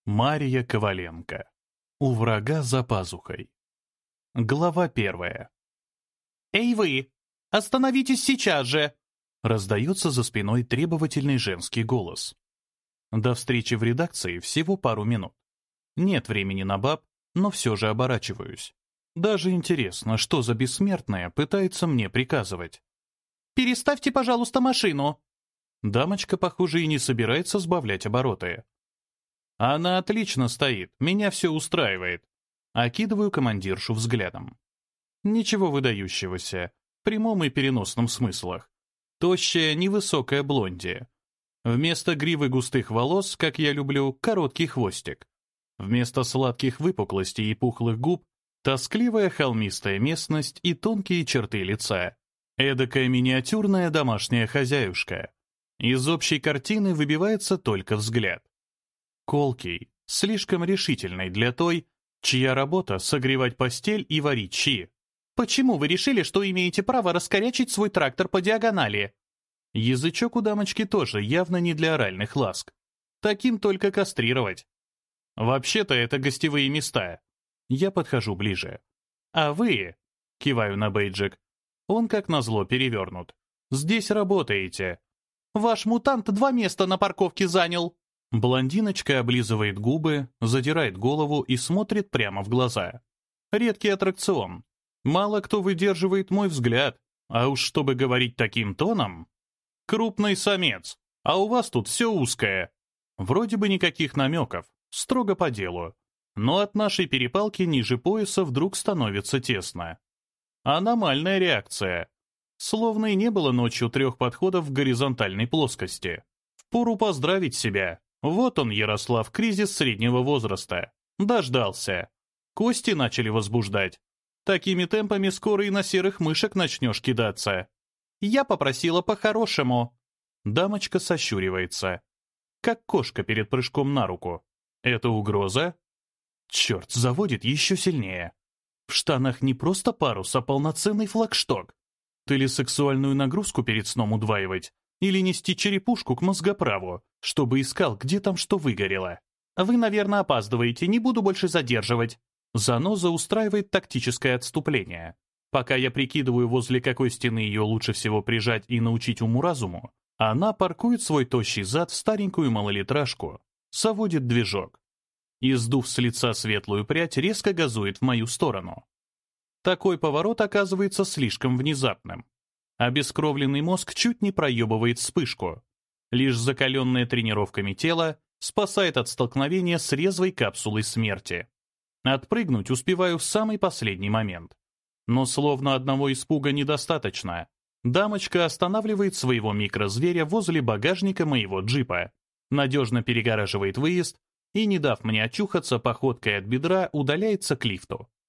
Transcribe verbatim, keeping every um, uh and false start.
Мария Коваленко. У врага за пазухой. Глава первая. «Эй вы! Остановитесь сейчас же!» Раздается за спиной требовательный женский голос. До встречи в редакции всего пару минут. Нет времени на баб, но все же оборачиваюсь. Даже интересно, что за бессмертная пытается мне приказывать. «Переставьте, пожалуйста, машину!» Дамочка, похоже, и не собирается сбавлять обороты. Она отлично стоит, меня все устраивает. Окидываю командиршу взглядом. Ничего выдающегося, в прямом и переносном смыслах. Тощая, невысокая блонди. Вместо гривы густых волос, как я люблю, короткий хвостик. Вместо сладких выпуклостей и пухлых губ тоскливая холмистая местность и тонкие черты лица. Эдакая миниатюрная домашняя хозяюшка. Из общей картины выбивается только взгляд. Колкий, слишком решительный для той, чья работа — согревать постель и варить щи. «Почему вы решили, что имеете право раскорячить свой трактор по диагонали?» Язычок у дамочки тоже явно не для оральных ласк. Таким только кастрировать. Вообще-то это гостевые места. Я подхожу ближе. А вы, киваю на бейджик, он как назло перевернут. Здесь работаете. «Ваш мутант два места на парковке занял!» Блондиночка облизывает губы, задирает голову и смотрит прямо в глаза. Редкий аттракцион. Мало кто выдерживает мой взгляд, а уж чтобы говорить таким тоном... Крупный самец, а у вас тут все узкое. Вроде бы никаких намеков, строго по делу. Но от нашей перепалки ниже пояса вдруг становится тесно. Аномальная реакция. Словно и не было ночью трех подходов в горизонтальной плоскости. Впору поздравить себя. Вот он, Ярослав, кризис среднего возраста. Дождался. Кости начали возбуждать. Такими темпами скоро и на серых мышек начнешь кидаться. «Я попросила по-хорошему». Дамочка сощуривается. Как кошка перед прыжком на руку. Это угроза? Черт, заводит еще сильнее. В штанах не просто парус, а полноценный флагшток. Или сексуальную нагрузку перед сном удваивать, или нести черепушку к мозгоправу, чтобы искал, где там что выгорело. «Вы, наверное, опаздываете, не буду больше задерживать». Заноза устраивает тактическое отступление. Пока я прикидываю, возле какой стены ее лучше всего прижать и научить уму-разуму, она паркует свой тощий зад в старенькую малолитражку, заводит движок. И, сдув с лица светлую прядь, резко газует в мою сторону. Такой поворот оказывается слишком внезапным. Обескровленный мозг чуть не проебывает вспышку. Лишь закаленное тренировками тело спасает от столкновения с резвой капсулой смерти. Отпрыгнуть успеваю в самый последний момент. Но словно одного испуга недостаточно. Дамочка останавливает своего микрозверя возле багажника моего джипа, надежно перегораживает выезд и, не дав мне очухаться, походкой от бедра удаляется к лифту.